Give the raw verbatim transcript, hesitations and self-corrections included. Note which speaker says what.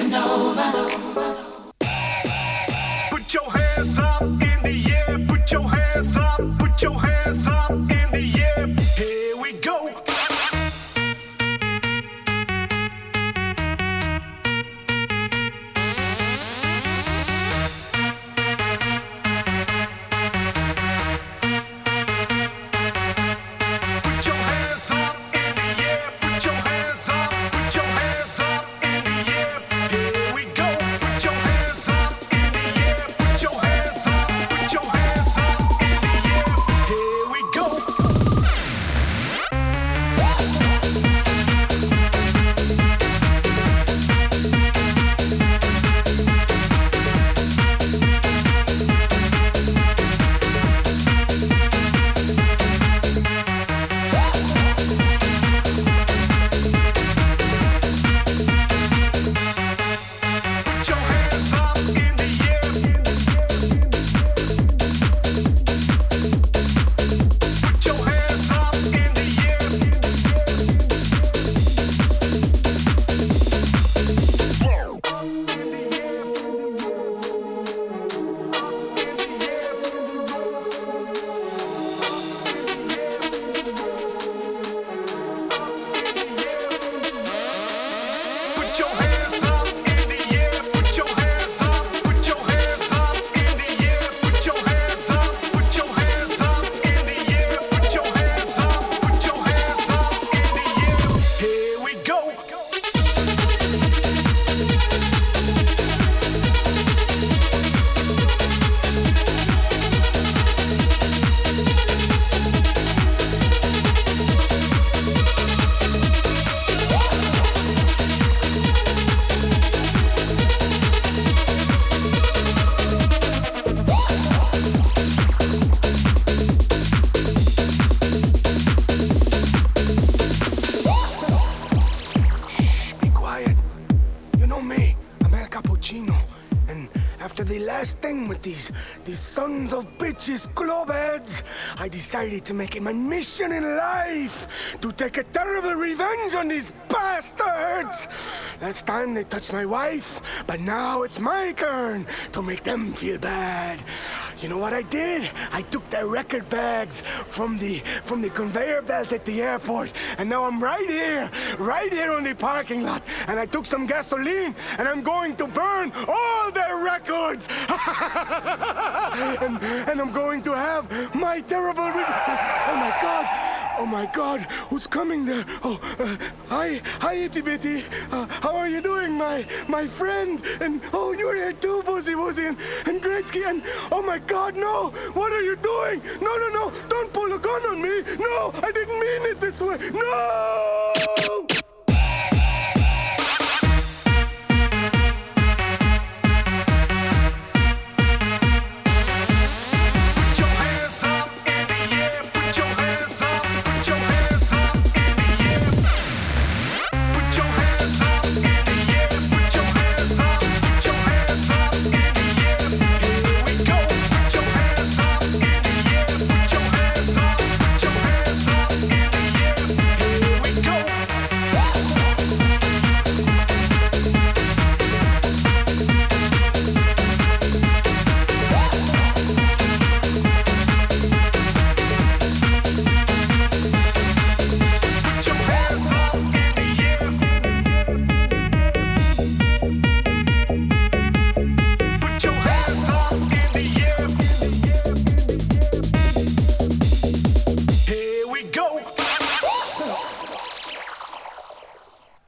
Speaker 1: Put your hands up in the air, put your hands up, put your hands up in the air. Here we go. Put your hands up in the air, put your hands up, put your hands up in the air. Here we go. Put your hands up in the air, put your hands up, put your hands up in the air. Here we go. Put your hands up in the air. Put your hands up in the air. Put your hands up in the air. Put your hands up. Put your hands up in the air. Put your hands up. Put your hands up in the air. Put your hands up. Put your hands up in the air. Here we go. Be quiet. You know me, I'm El Cappuccino. And after the last thing with these these sons of bitches clubheads, I decided to make it my mission in life to take a terrible revenge on these bastards. Last time they touched my wife, but now it's my turn to make them feel bad. You know what I did? I took their record bags from the from the conveyor belt at the airport, and now I'm right here, right here on the parking lot. And I took some gasoline, and I'm going to burn all their records. and, and I'm going to have my terrible. Re- oh my God! Oh my God! Who's coming there? Oh, uh, hi, hi, itty bitty. Uh, how are you doing, my my friend? And oh, you're here too, Boozy Woozy and, and Gretzky. And oh my God, no! What are you doing? No, no, no! Don't pull a gun on me! No, I didn't mean it this way. No!